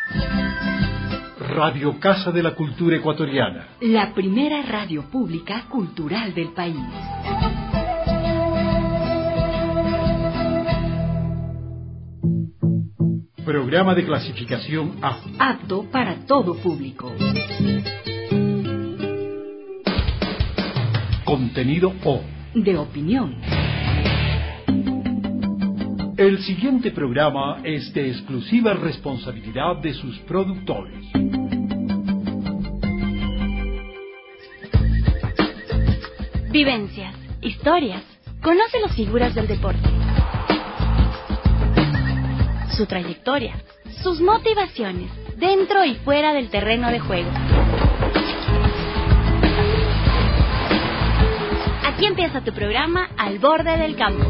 Radio Casa de la Cultura Ecuatoriana. La primera radio pública cultural del país. Programa de clasificación A. Apto para todo público. Contenido O. De opinión. El siguiente programa es de exclusiva responsabilidad de sus productores. Vivencias, historias. Conoce las figuras del deporte. Su trayectoria, sus motivaciones, dentro y fuera del terreno de juego. Aquí empieza tu programa Al Borde del Campo.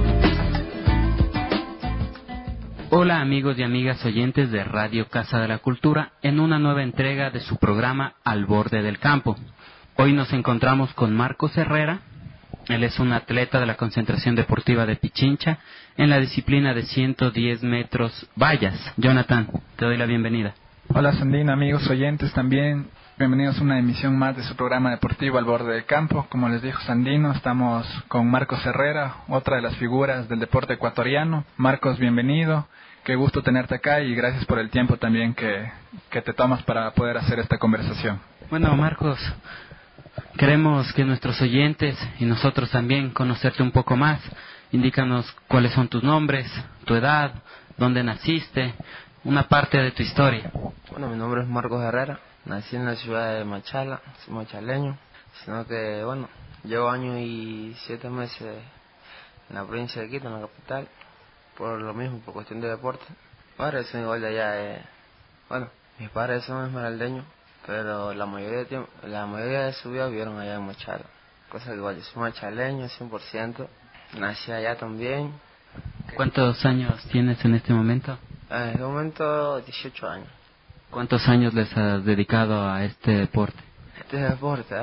Hola amigos y amigas oyentes de Radio Casa de la Cultura en una nueva entrega de su programa Al Borde del Campo. Hoy nos encontramos con Marcos Herrera. Él es un atleta de la Concentración Deportiva de Pichincha en la disciplina de 110 metros vallas. Jonathan, te doy la bienvenida. Hola Sandino, amigos oyentes también. Bienvenidos a una emisión más de su programa deportivo Al Borde del Campo. Como les dijo Sandino, estamos con Marcos Herrera, otra de las figuras del deporte ecuatoriano. Marcos, bienvenido. Qué gusto tenerte acá y gracias por el tiempo también que te tomas para poder hacer esta conversación. Bueno, Marcos, queremos que nuestros oyentes y nosotros también conocerte un poco más. Indícanos cuáles son tus nombres, tu edad, dónde naciste, una parte de tu historia. Bueno, mi nombre es Marcos Herrera, nací en la ciudad de Machala, soy machaleño, sino que, bueno, llevo año y 7 meses en la provincia de Quito, en la capital, por lo mismo, por cuestión de deporte. Mis padres son igual de allá, bueno, mis padres son esmeraldeños, pero la mayoría de su vida vivieron allá en Machala. Cosa que igual, yo soy machaleño 100%, nací allá también. ¿Cuántos años tienes en este momento? En este momento 18 años. ¿Cuántos años les has dedicado a este deporte? Este deporte,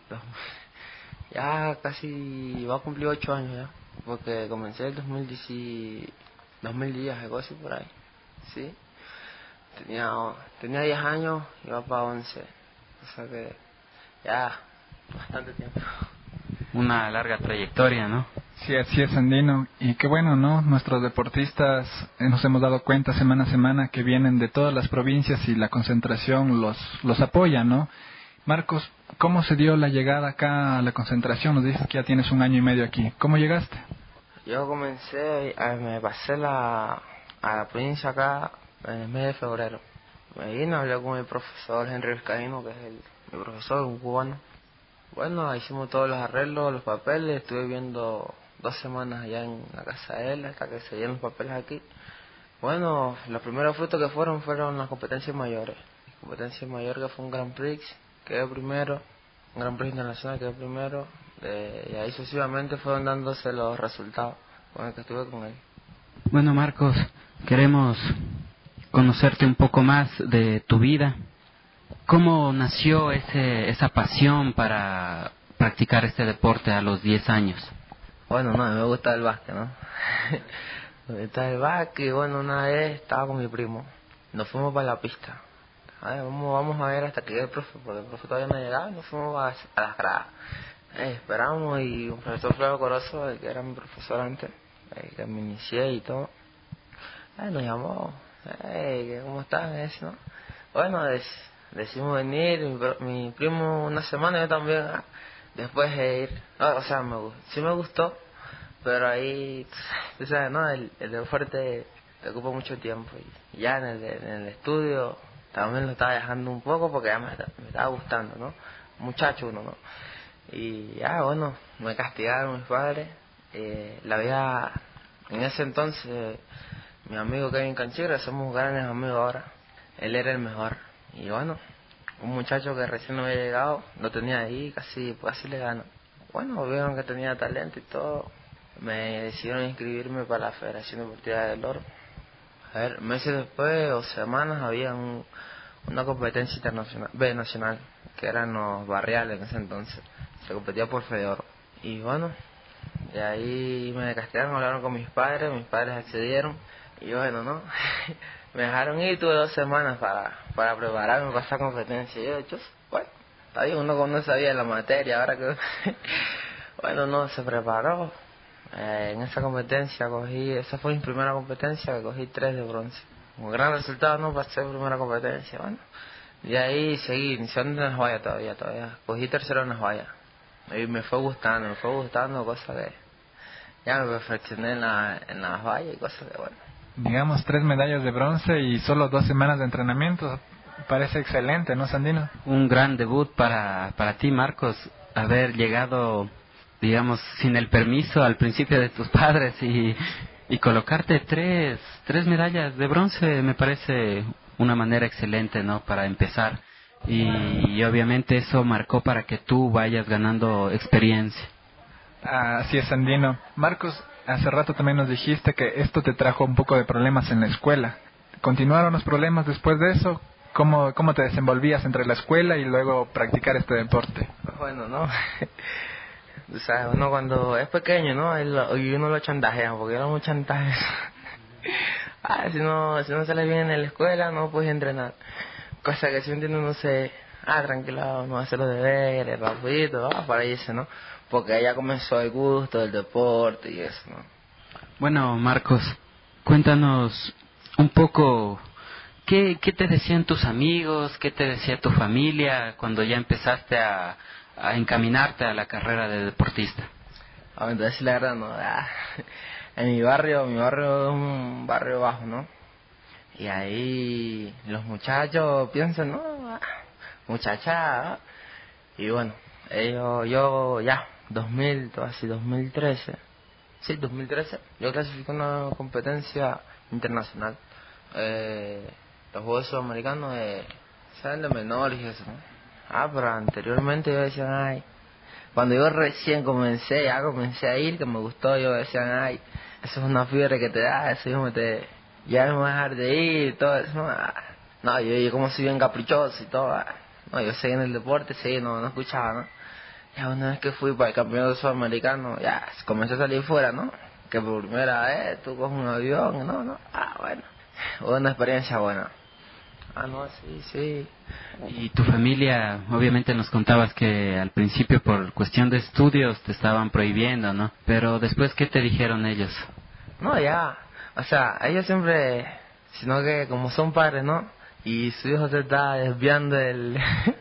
ya casi va a cumplir 8 años ya, porque comencé el 2010, algo así por ahí, ¿sí? Tenía 10 años y va para 11, o sea que ya bastante tiempo. Una larga trayectoria, ¿no? Sí, así es, Andino. Y qué bueno, ¿no? Nuestros deportistas nos hemos dado cuenta semana a semana que vienen de todas las provincias y la concentración los apoya, ¿no? Marcos, ¿cómo se dio la llegada acá a la concentración? Nos dices que ya tienes 1 año y medio aquí. ¿Cómo llegaste? Yo me pasé a la provincia acá en el mes de febrero. Me vine, hablé con mi profesor Henry Vizcaíno, que es mi profesor, un cubano. Bueno, hicimos todos los arreglos, los papeles, estuve viendo 2 semanas allá en la casa de él, hasta que se dieron los papeles aquí. Bueno, los primeros frutos que fueron las competencias mayores. La competencia mayor que fue un Grand Prix, quedé primero, un Grand Prix internacional quedé primero, y ahí sucesivamente fueron dándose los resultados con el que estuve con él. Bueno, Marcos, queremos conocerte un poco más de tu vida. ¿Cómo nació esa pasión para practicar este deporte a los 10 años? Bueno, no, me gusta el básquet, ¿no? Me gusta el básquet y bueno, una vez estaba con mi primo, nos fuimos para la pista. A ver, vamos a ver hasta que llegue el profe, porque el profe todavía no llegaba, nos fuimos a las gradas. Esperamos y un profesor Flavio Corozo, el que era mi profesor antes, que me inicié y todo, nos llamó, ¿cómo están? Eso, ¿no? Bueno, decimos venir, mi primo una semana, yo también, después de ir, sí me gustó, pero ahí, tú sabes, ¿no? El deporte te ocupa mucho tiempo, y ya en el estudio también lo estaba dejando un poco porque ya me estaba gustando, ¿no? Muchacho uno, ¿no? Y ya, bueno, me castigaron mis padres, en ese entonces, mi amigo Kevin Canchira, somos grandes amigos ahora, él era el mejor. Y bueno, un muchacho que recién había llegado, lo tenía ahí, casi le ganó. Bueno, vieron que tenía talento y todo, me decidieron inscribirme para la Federación Deportiva del Oro. A ver, meses después o semanas había una competencia internacional, nacional, que eran los barriales en ese entonces, se competía por Fedeoro. Y bueno, de ahí me castigaron, hablaron con mis padres accedieron, y bueno, ¿no? Me dejaron ir, tuve 2 semanas para prepararme para esa competencia. Yo, bueno, está bien, uno no sabía la materia, ahora que... Bueno, no, se preparó. En esa competencia esa fue mi primera competencia, que cogí 3 de bronce. Un gran resultado, ¿no? Para ser primera competencia, bueno. Y ahí seguí, iniciando en las vallas todavía. Cogí 3º en las vallas. Y me fue gustando, cosa que ya me perfeccioné en las vallas y cosas que, bueno. Digamos, 3 medallas de bronce y solo 2 semanas de entrenamiento. Parece excelente, ¿no, Sandino? Un gran debut para ti, Marcos, haber llegado, digamos, sin el permiso al principio de tus padres y colocarte 3 medallas de bronce. Me parece una manera excelente, ¿no?, para empezar. Y obviamente eso marcó para que tú vayas ganando experiencia. Así es, Sandino. Marcos, hace rato también nos dijiste que esto te trajo un poco de problemas en la escuela. ¿Continuaron los problemas después de eso? ¿Cómo te desenvolvías entre la escuela y luego practicar este deporte? Bueno, ¿no? O sea, uno cuando es pequeño, ¿no? Y uno lo chantajea, porque era muy chantaje. Si no sale bien en la escuela, no puedes entrenar. Cosa que si uno se... tranquilo, no hace los deberes, rapidito, para irse, ¿no? Porque ya comenzó el gusto del deporte y eso, ¿no? Bueno, Marcos, cuéntanos un poco, ¿qué te decían tus amigos, qué te decía tu familia cuando ya empezaste a encaminarte a la carrera de deportista? Entonces, la verdad, no. En mi barrio es un barrio bajo, ¿no? Y ahí los muchachos piensan, ¿no? Muchacha. Y bueno, yo ya, 2013. Sí, 2013. Yo clasifico una competencia internacional. Los Juegos Sudamericanos salen de menores y eso, ¿no? Pero anteriormente yo decía, cuando yo recién comencé a ir, que me gustó, yo decía, eso es una fiebre que te da, eso ya me voy a dejar de ir y todo eso. No, yo como soy bien caprichoso y todo, no, yo seguí en el deporte, no escuchaba, ¿no? Ya una vez que fui para el campeonato sudamericano, ya comencé a salir fuera, ¿no? Que por primera vez tú coges un avión, ¿no? Bueno, una experiencia buena. No, sí. Y tu familia, obviamente nos contabas que al principio por cuestión de estudios te estaban prohibiendo, ¿no? Pero después, ¿qué te dijeron ellos? No, ya, o sea, ellos siempre, sino que como son padres, ¿no? Y su hijo se está desviando del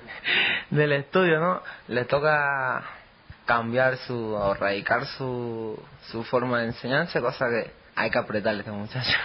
estudio, ¿no? Le toca cambiar o radicar su forma de enseñanza, cosa que hay que apretarle a este muchacho.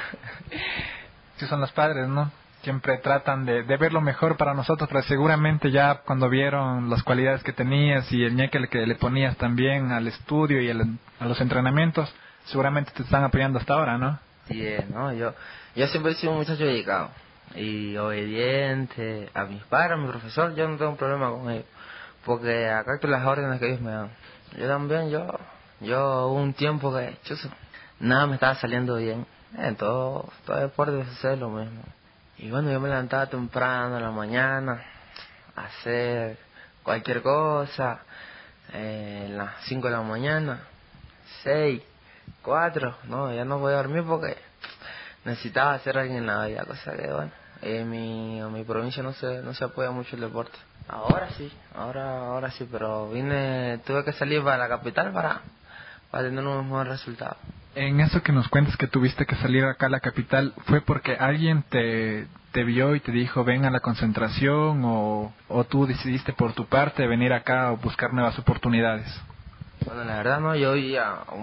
Sí, son los padres, ¿no? Siempre tratan de ver lo mejor para nosotros, pero seguramente ya cuando vieron las cualidades que tenías y el ñeque que le ponías también al estudio y a los entrenamientos, seguramente te están apoyando hasta ahora, ¿no? Sí, ¿no? Yo siempre he sido un muchacho dedicado y obediente a mis padres, a mi profesor. Yo no tengo un problema con ellos, porque acato las órdenes que ellos me dan. Yo también, yo hubo un tiempo que nada me estaba saliendo bien. En todo deporte sucede lo mismo. Y bueno, yo me levantaba temprano en la mañana a hacer cualquier cosa, las 5 de la mañana, 6, 4, no, ya no podía dormir porque necesitaba hacer algo en la vida, cosa que bueno, en mi provincia no se apoya mucho el deporte. Ahora sí, pero tuve que salir para la capital para tener un mejor resultado. En eso que nos cuentas que tuviste que salir acá a la capital, ¿fue porque alguien te vio y te dijo ven a la concentración o tú decidiste por tu parte venir acá o buscar nuevas oportunidades? Bueno, la verdad no, yo oí a un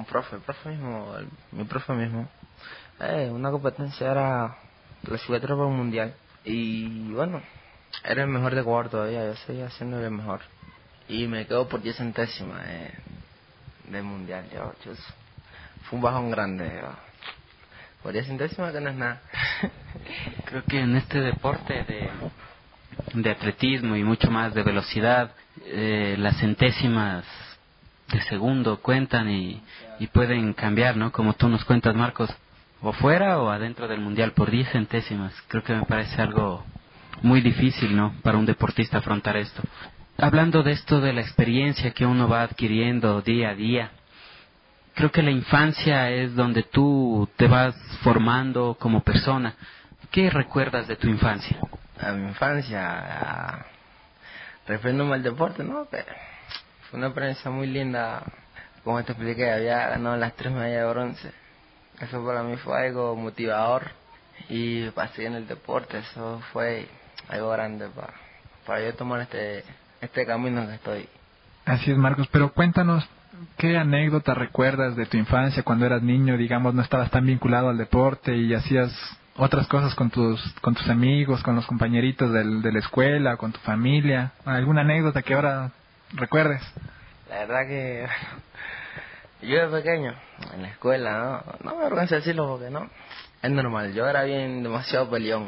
mi profe mismo. Una competencia era clasificatoria para un mundial y bueno, era el mejor de Ecuador todavía, yo seguía siendo el mejor. Y me quedo por 10 centésimas del mundial, fue un bajón grande, por 10 centésimas que no es nada. Creo que en este deporte de atletismo y mucho más de velocidad, las centésimas de segundo cuentan y pueden cambiar, ¿no? Como tú nos cuentas, Marcos, o fuera o adentro del mundial por 10 centésimas. Creo que me parece algo muy difícil, ¿no?, para un deportista afrontar esto. Hablando de esto, de la experiencia que uno va adquiriendo día a día, creo que la infancia es donde tú te vas formando como persona. ¿Qué recuerdas de tu infancia? A mi infancia, refiriéndome al deporte, ¿no? Que fue una experiencia muy linda. Como te expliqué, había ganado las 3 medallas de bronce. Eso para mí fue algo motivador. Y para seguir en el deporte, eso fue algo grande para yo tomar este camino en que estoy. Así es, Marcos, pero cuéntanos, ¿qué anécdota recuerdas de tu infancia cuando eras niño? Digamos, no estabas tan vinculado al deporte y hacías otras cosas con tus amigos, con los compañeritos de la escuela, con tu familia. ¿Alguna anécdota que ahora recuerdes? La verdad que yo de pequeño, en la escuela, no me avergüenza decirlo porque no, es normal, yo era demasiado peleón.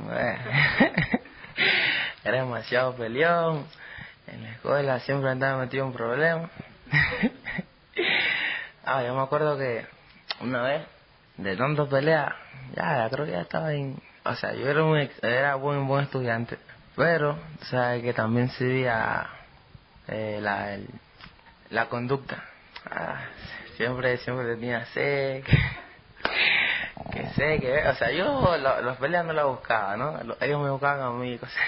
Era demasiado peleón, en la escuela siempre andaba metido en problemas. Yo me acuerdo que una vez, de tanto pelea, ya creo que ya estaba o sea, yo era buen estudiante, pero, o sea, que también se veía la conducta. Siempre tenía sed, o sea, yo los peleas no las buscaba, ¿no? Ellos me buscaban a mí, cosas.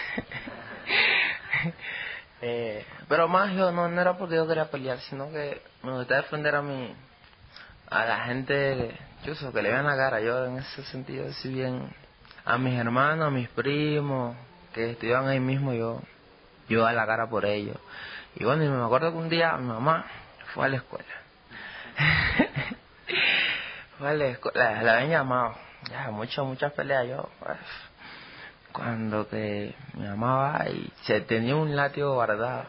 Pero más yo no era porque yo quería pelear, sino que me gustaba defender a la gente que le vean la cara. Yo en ese sentido, si bien a mis hermanos, a mis primos que estudiaban ahí mismo, yo a la cara por ellos. Y bueno, y me acuerdo que un día mi mamá fue a la escuela. La habían llamado, ya muchas peleas. Yo, pues, cuando que mi mamá va y se tenía un látigo guardado.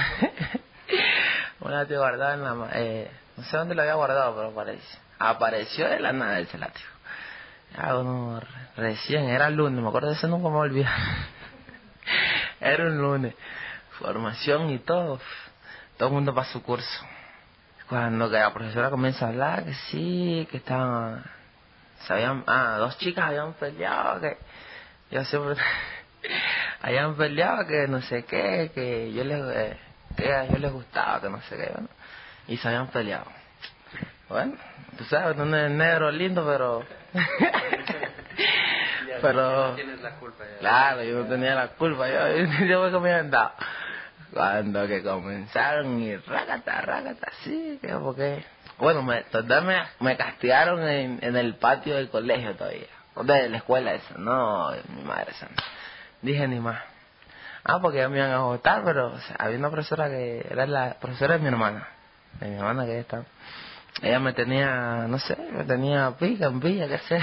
Un látigo guardado en no sé dónde lo había guardado, pero apareció de la nada ese látigo. Recién era el lunes, me acuerdo de eso, nunca me olvidé. Era un lunes, formación y todo el mundo para su curso. Cuando que la profesora comienza a hablar, que sí, que estaban, dos chicas habían peleado, que yo siempre habían peleado, que no sé qué, que yo les gustaba, que no sé qué, ¿no? Y se habían peleado. Bueno, tú sabes, no es negro lindo, pero pero tienes la culpa ya. Claro, yo no tenía la culpa, yo me comía andado. Cuando que comenzaron y rácata, sí, que porque... Bueno, me castigaron en el patio del colegio todavía, de la escuela esa, no, mi madre santa. Dije ni más. Porque ya me iban a votar, pero o sea, había una profesora que era la profesora de mi hermana que ya está. Ella me tenía, no sé, pica, qué sé.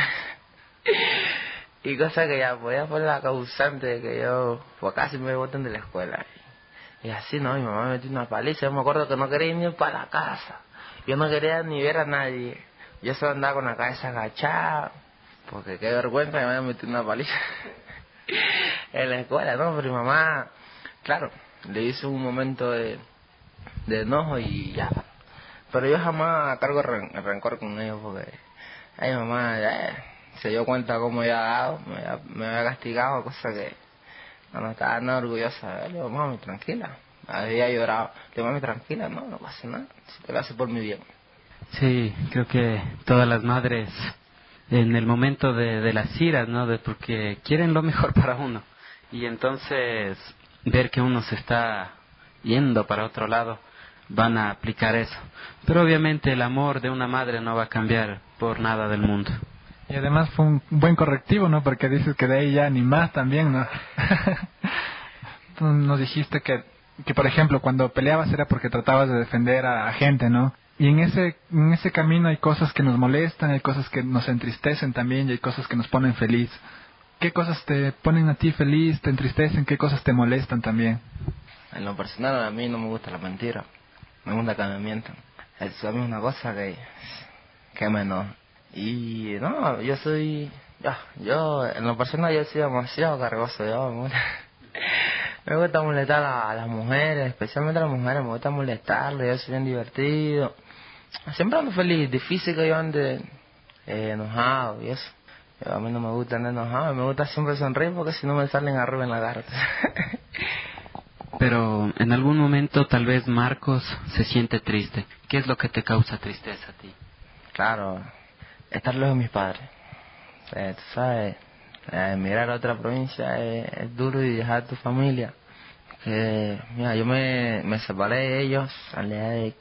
Y cosa que ya podía fue la causante de que yo, pues casi me voten de la escuela. Y así, ¿no? Mi mamá me metió una paliza. Yo me acuerdo que no quería ir ni para la casa. Yo no quería ni ver a nadie. Yo solo andaba con la cabeza agachada. Porque qué vergüenza que me había metido una paliza en la escuela, ¿no? Pero mi mamá, claro, le hizo un momento de enojo y ya. Pero yo jamás cargo rencor con ellos porque... Ay, mamá, se dio cuenta cómo me había castigado, cosa que... No estaba nada orgullosa. Le digo, mami, tranquila. Había llorado. Le digo, mami, tranquila, no pasa nada. Si te lo hace por mi bien. Sí, creo que todas las madres en el momento de las iras, ¿no? Porque quieren lo mejor para uno. Y entonces ver que uno se está yendo para otro lado, van a aplicar eso. Pero obviamente el amor de una madre no va a cambiar por nada del mundo. Y además fue un buen correctivo, ¿no? Porque dices que de ahí ya ni más también, ¿no? Tú nos dijiste que por ejemplo, cuando peleabas era porque tratabas de defender a gente, ¿no? Y en ese camino hay cosas que nos molestan, hay cosas que nos entristecen también y hay cosas que nos ponen feliz. ¿Qué cosas te ponen a ti feliz, te entristecen? ¿Qué cosas te molestan también? En lo personal, a mí no me gusta la mentira. Me gusta que me mientan. Eso a mí es una cosa que me enoja. Y no, yo en lo personal yo soy demasiado cargoso. Me gusta molestar a las mujeres, especialmente a las mujeres, me gusta molestarles, yo soy bien divertido. Siempre ando feliz, difícil que yo ande enojado y eso. A mí no me gusta andar enojado, me gusta siempre sonreír porque si no me salen arrugas en la cara. Pero en algún momento tal vez Marcos se siente triste. ¿Qué es lo que te causa tristeza a ti? Claro, estar lejos de mis padres. Tú sabes, Emigrar a otra provincia es duro y dejar tu familia. Que, mira, yo me separé de ellos a la edad de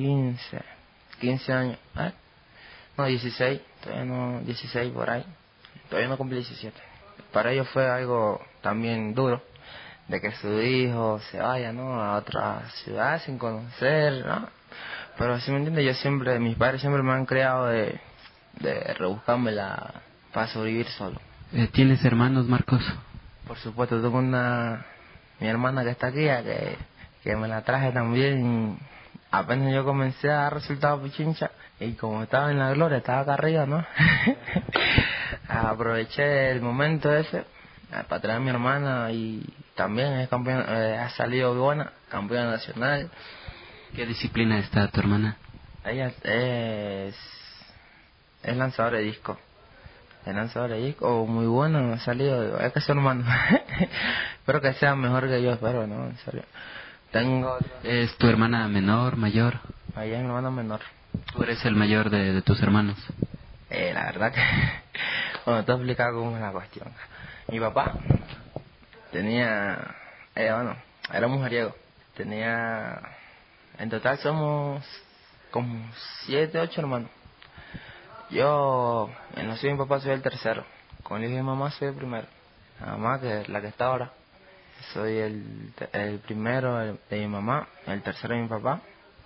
15 años. No, 16, todavía no, 16 por ahí. Todavía no cumplí 17. Para ellos fue algo también duro, de que su hijo se vaya, ¿no?, a otra ciudad sin conocer, ¿no? Pero así me entiendes, mis padres siempre me han creado de rebuscármela para sobrevivir solo. ¿Tienes hermanos, Marcos? Por supuesto, tengo mi hermana que está aquí, que me la traje también. Apenas yo comencé a dar resultados pichincha, y como estaba en la gloria, estaba acá arriba, ¿no? Aproveché el momento ese para traer a mi hermana, y también es campeona, ha salido buena, campeona nacional. ¿Qué disciplina está tu hermana? Ella es lanzadora de disco. Es lanzadora de disco, muy bueno, ha salido, es que es su hermano. Espero que sea mejor que yo, espero, ¿no? En serio. ¿Es tu hermana menor, mayor? Ella es mi hermana menor. ¿Tú eres el mayor de tus hermanos? La verdad que... Bueno, te voy a explicar cómo es la cuestión. Mi papá tenía... era mujeriego. Tenía... En total somos como 7, 8 hermanos. Yo, en nací mi papá, soy el tercero. Con el hijo de mi mamá soy el primero. La mamá, que es la que está ahora. Soy el primero de mi mamá, el tercero de mi papá.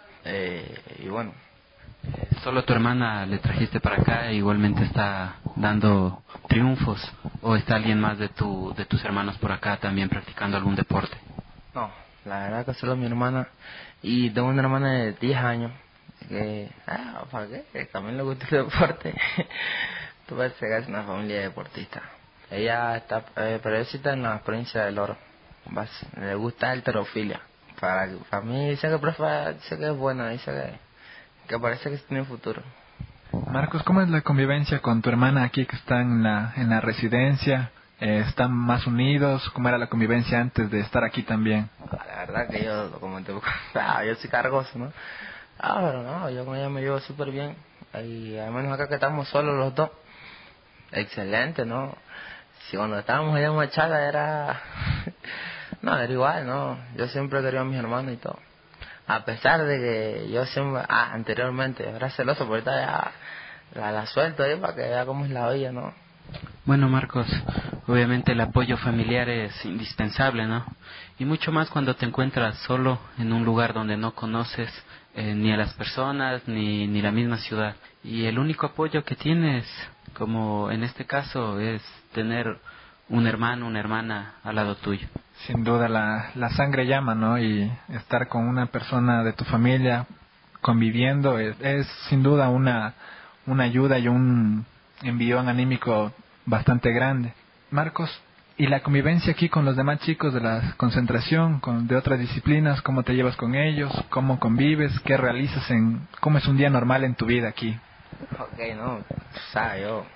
Y bueno. ¿Solo tu hermana le trajiste para acá e igualmente está dando triunfos? ¿O está alguien más de tus hermanos por acá también practicando algún deporte? No, la verdad que solo mi hermana. Y tengo una hermana de 10 años. Que, ¿para qué? Que también le gusta el deporte. Tú parece que es una familia deportista. Ella está, pero ella está en la provincia del Oro. Le gusta la halterofilia. Para mí dice que es buena, dice que parece que tiene futuro. Marcos, ¿cómo es la convivencia con tu hermana aquí que está en la residencia? ¿Están más unidos? ¿Cómo era la convivencia antes de estar aquí también? La verdad que yo, como te yo soy cargoso, ¿no? Pero no, yo con ella me llevo súper bien. Y al menos acá que estamos solos los dos. Excelente, ¿no? Si cuando estábamos allá en Machala era... No, era igual, ¿no? Yo siempre quería a mis hermanos y todo. A pesar de que yo siempre... anteriormente era celoso, pero ahorita ya la suelto ahí para que vea cómo es la vida, ¿no? Bueno, Marcos, obviamente el apoyo familiar es indispensable, ¿no? Y mucho más cuando te encuentras solo en un lugar donde no conoces ni a las personas ni la misma ciudad. Y el único apoyo que tienes, como en este caso, es tener un hermano, una hermana al lado tuyo. Sin duda la sangre llama, ¿no? Y estar con una persona de tu familia conviviendo es sin duda una ayuda y un envión anímico bastante grande. Marcos, ¿y la convivencia aquí con los demás chicos de la concentración, de otras disciplinas? ¿Cómo te llevas con ellos? ¿Cómo convives? ¿Qué realizas? ¿Cómo es un día normal en tu vida aquí? Ok, no, o sea,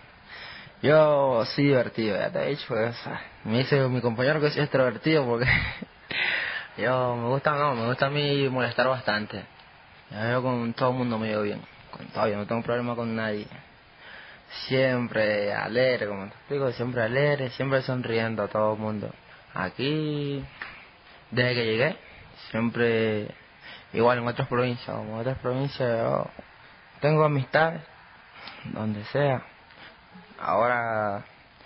yo soy divertido, ya te he dicho, me dice mi compañero que soy extrovertido porque me gusta a mí molestar bastante. Yo con todo el mundo me llevo bien, con todo, yo no tengo problema con nadie. Siempre alegre, como te explico, siempre alegre, siempre sonriendo a todo el mundo. Aquí, desde que llegué, siempre, igual en otras provincias, yo tengo amistades, donde sea. Ahora,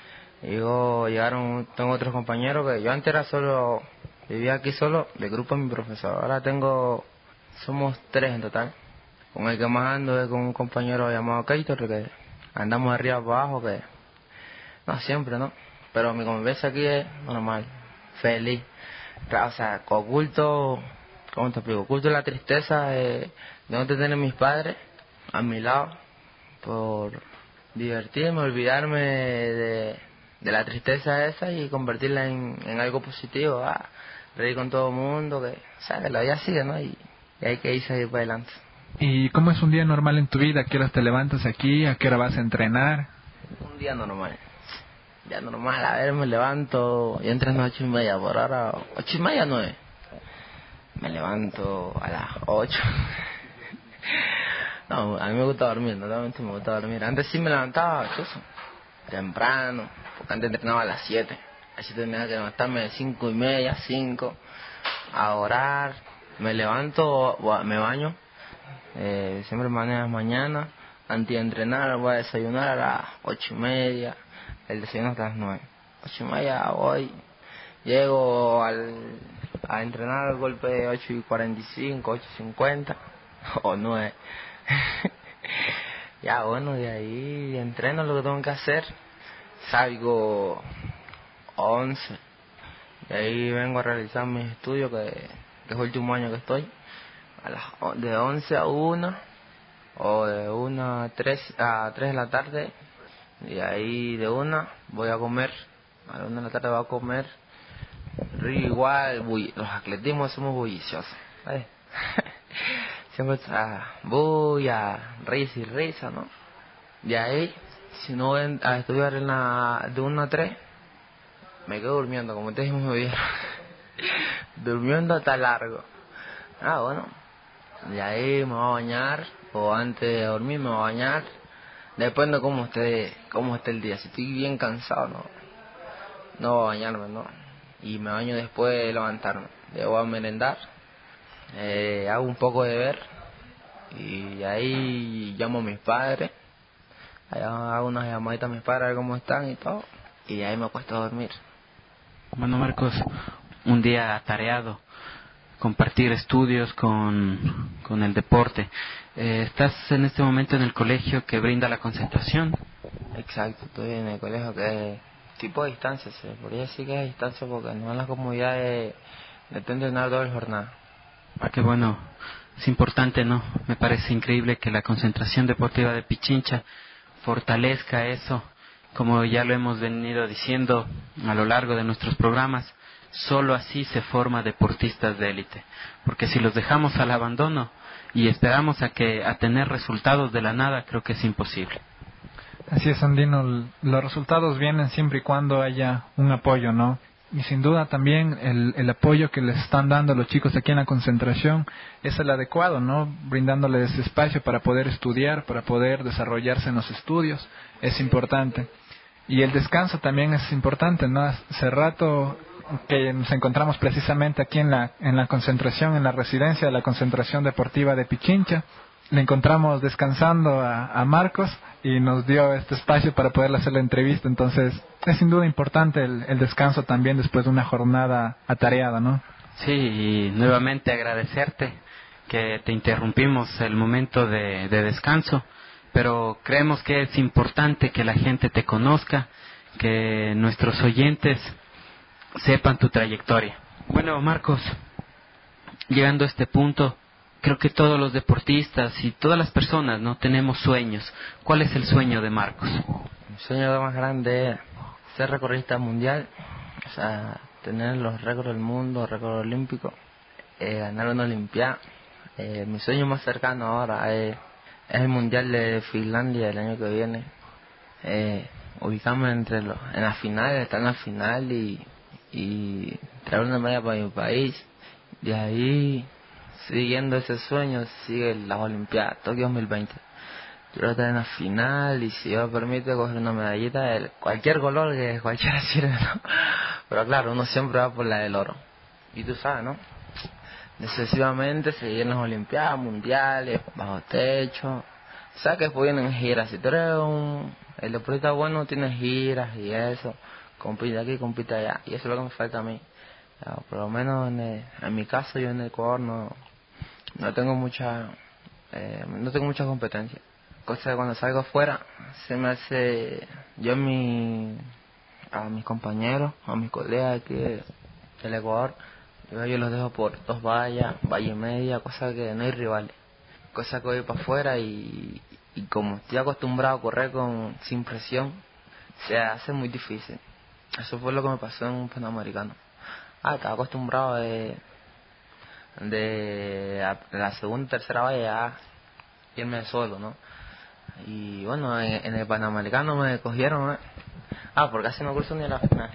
tengo otros compañeros que yo antes vivía aquí solo, del grupo de mi profesor. Ahora somos 3 en total. Con el que más ando es con un compañero llamado Keitor, que andamos arriba abajo, que no siempre, ¿no? Pero mi convivencia aquí es normal, feliz. O sea, oculto, ¿cómo te explico? Oculto la tristeza de no tener a mis padres a mi lado, por divertirme, olvidarme de la tristeza esa y convertirla en algo positivo, reír con todo el mundo, que la vida sigue, ¿no? Y hay que irse ahí para adelante. ¿Y cómo es un día normal en tu vida? ¿A qué horas te levantas aquí? ¿A qué hora vas a entrenar? Un día normal. A ver, me levanto, yo entreno a 8:30, por ahora 8:30, 9. Me levanto a las 8. No, a mí me gusta dormir, normalmente me gusta dormir. Antes sí me levantaba, temprano, porque antes entrenaba a las 7. Así tenía que levantarme de 5:30, 5, a orar. Me levanto, me baño, siempre me baño en las mañanas. Antes de entrenar voy a desayunar a las 8:30, el desayuno hasta las 9. 8:30 voy, llego a entrenar al golpe de 8:45, 8:50 o 9. Ya bueno, de ahí entreno lo que tengo que hacer, salgo 11, de ahí vengo a realizar mis estudios, que es el último año que estoy, de 11 a 1, o de 1 a 3 de la tarde, y ahí de 1 voy a comer, a la 1 de la tarde voy a comer, igual, los atletismos somos bulliciosos, ¿vale? Siempre está bulla, risa y risa, ¿no? De ahí, si no voy a estudiar de 1 a 3, me quedo durmiendo, como ustedes me vieron. Durmiendo hasta largo. Bueno, de ahí me voy a bañar, o antes de dormir me voy a bañar. Depende de cómo esté el día. Si estoy bien cansado, no voy a bañarme, ¿no? Y me baño después de levantarme. Debo a merendar, hago un poco de ver, y ahí llamo a mis padres, hago unas llamaditas a mis padres a ver cómo están y todo, y de ahí me acuesto a dormir. Bueno, Marcos, un día atareado, compartir estudios con el deporte. ¿Estás en este momento en el colegio que brinda la concentración? Exacto, estoy en el colegio que es tipo de distancia, se podría decir que es distancia porque no en las comunidades de entrenar doble jornada. Qué bueno, es importante, ¿no? Me parece increíble que la concentración deportiva de Pichincha fortalezca eso, como ya lo hemos venido diciendo a lo largo de nuestros programas. Solo así se forma deportistas de élite, porque si los dejamos al abandono y esperamos a tener resultados de la nada, creo que es imposible. Así es, Andino, los resultados vienen siempre y cuando haya un apoyo, ¿no? Y sin duda también el apoyo que les están dando los chicos aquí en la concentración es el adecuado, ¿no? Brindándoles espacio para poder estudiar, para poder desarrollarse en los estudios, es importante. Y el descanso también es importante, ¿no? Hace rato que nos encontramos precisamente aquí en la concentración, en la residencia de la concentración deportiva de Pichincha. Le encontramos descansando a Marcos y nos dio este espacio para poderle hacer la entrevista. Entonces es sin duda importante el descanso también después de una jornada atareada, ¿no? Sí, y nuevamente agradecerte que te interrumpimos el momento de descanso, pero creemos que es importante que la gente te conozca, que nuestros oyentes sepan tu trayectoria. Bueno, Marcos, llegando a este punto, creo que todos los deportistas y todas las personas no tenemos sueños. ¿Cuál es el sueño de Marcos? Mi sueño más grande es ser recordista mundial, o sea, tener los récords del mundo, récords olímpicos, ganar una olimpiada. Mi sueño más cercano ahora es el mundial de Finlandia el año que viene. Ubicarme en la final, estar en la final y traer una medalla para mi país. De ahí, siguiendo ese sueño, sigue las Olimpiadas, Tokio 2020. Quiero estar en la final y, si Dios me permite, coger una medallita de cualquier color, que cualquiera sirve, ¿no? Pero claro, uno siempre va por la del oro. Y tú sabes, ¿no? Sucesivamente seguir en las Olimpiadas, mundiales, bajo techo. Sabes que después vienen giras. Si tú eres el deportista bueno, tienes giras y eso. Compite aquí, compite allá. Y eso es lo que me falta a mí. Por lo menos en mi caso, yo en el Ecuador no tengo mucha competencia. Cosa que cuando salgo afuera se me hace, a mis compañeros, a mis colegas aquí del Ecuador, yo los dejo por 2 vallas, valla y media, cosa que no hay rivales. Cosa que voy para afuera y como estoy acostumbrado a correr sin presión, se hace muy difícil. Eso fue lo que me pasó en un Panamericano. Estaba acostumbrado de la segunda, tercera valla ya irme solo, ¿no? Y bueno, en el Panamericano me cogieron, porque casi no cruzo ni a la final.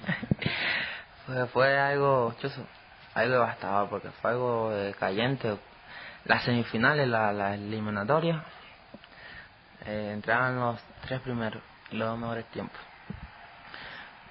fue algo choso, algo devastador, porque fue algo caliente. Las semifinales, la eliminatoria, entraban los 3 primeros y los 2 mejores tiempos.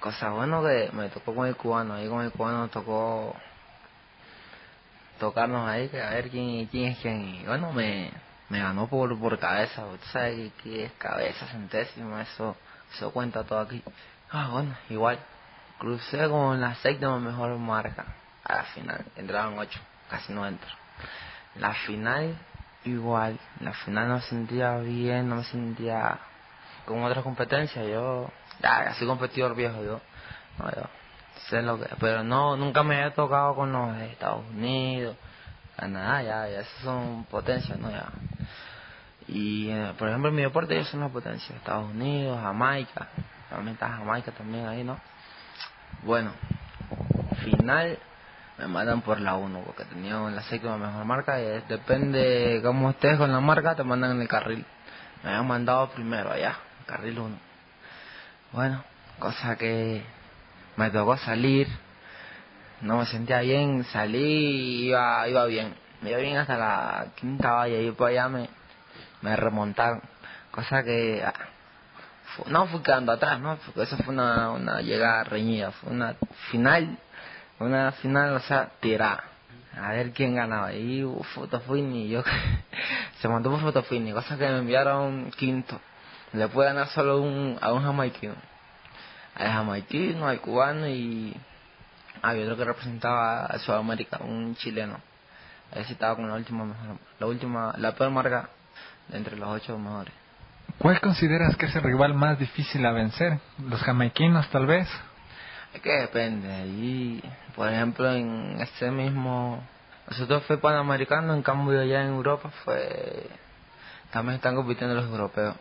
Cosa bueno que me tocó con el cubano, ahí con el cubano tocó tocarnos ahí, que a ver quién es quién. Y bueno, me ganó por cabeza, tú sabes que es cabeza, centésimo, eso cuenta todo aquí. Bueno, igual, crucé con la séptima mejor marca a la final, entraban 8, casi no entro. La final, igual, la final no me sentía bien, no me sentía con otras competencias, yo, ya, así competidor viejo, yo sé lo que, pero no, nunca me he tocado con los de Estados Unidos, Canadá, ya, esos son potencias, ¿no? Ya. Y, por ejemplo, en mi deporte ellos son las potencias, Estados Unidos, Jamaica, también está Jamaica también ahí, ¿no? Bueno, final me mandan por la 1, porque tenía la séptima mejor marca, y depende cómo estés con la marca, te mandan en el carril. Me habían mandado primero allá, carril 1. Bueno, cosa que me tocó salir, no me sentía bien, salí, iba bien. Me iba bien hasta la quinta valla, y por allá me remontaron. Cosa que no fui quedando atrás, ¿no? Porque eso fue una llegada reñida, fue una final, o sea, tirada. A ver quién ganaba. Y fotofini, yo se mandó por fotofini, cosa que me enviaron quinto. Le pude ganar solo a un jamaiquino. Al jamaiquino, al cubano y había otro que representaba a Sudamérica, un chileno. Ese estaba con la peor marca de entre los 8 mejores. ¿Cuál consideras que es el rival más difícil a vencer? ¿Los jamaiquinos, tal vez? Es que depende. Ahí, por ejemplo, en este mismo... Nosotros fue panamericano, en cambio allá en Europa también están compitiendo los europeos.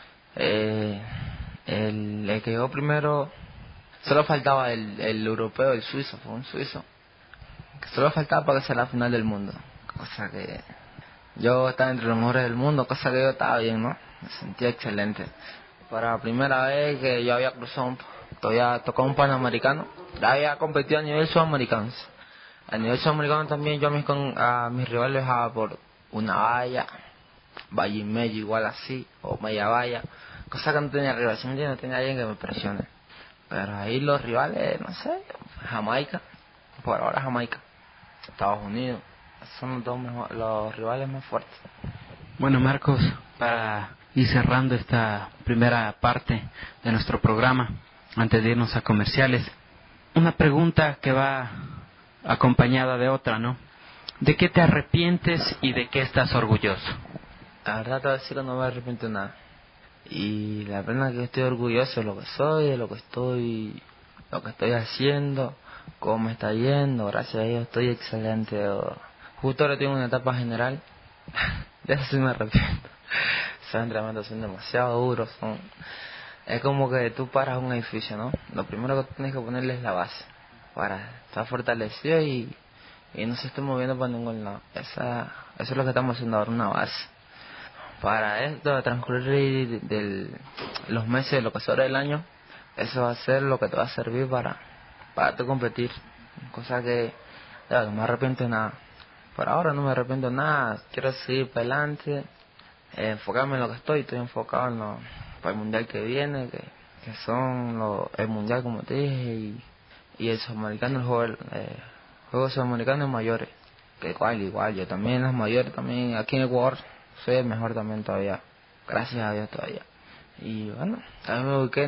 El que llegó primero, solo faltaba el europeo, el suizo, fue un suizo. Que solo faltaba para que sea la final del mundo. Cosa que yo estaba entre los mejores del mundo, cosa que yo estaba bien, ¿no? Me sentía excelente. Para la primera vez que yo había cruzado, todavía tocado un panamericano, ya había competido a nivel sudamericano. A nivel sudamericano también yo a mis rivales dejaba por una valla y medio igual así, o media valla, cosa que no tenía rival, si no tenía alguien que me presione. Pero ahí los rivales, no sé, Jamaica, por ahora Jamaica, Estados Unidos, son los rivales más fuertes. Bueno, Marcos, para ir cerrando esta primera parte de nuestro programa, antes de irnos a comerciales, una pregunta que va acompañada de otra, ¿no? ¿De qué te arrepientes y de qué estás orgulloso? La verdad te voy a decir que no me arrepiento de nada. Y la pena es que estoy orgulloso de lo que soy, de lo que estoy haciendo, cómo me está yendo, gracias a Dios estoy excelente. Justo ahora tengo una etapa general, de eso sí me arrepiento. Esos entrenamientos son demasiado duros, es como que tú paras un edificio, ¿no? Lo primero que tienes que ponerle es la base, para estar fortalecido y no se esté moviendo para ningún lado. Eso es lo que estamos haciendo ahora, una base. Para esto, transcurrir los meses de lo que sobra del año, eso va a ser lo que te va a servir para tú competir. Cosa que no me arrepiento de nada. Por ahora no me arrepiento de nada, quiero seguir para adelante, enfocarme en lo que estoy enfocado para el mundial que viene, que son el mundial como te dije, y el sudamericano, el juego sudamericano en mayores, que igual, yo también en las mayores, también aquí en Ecuador, soy el mejor también todavía, gracias a Dios todavía. Y bueno, también me ubiqué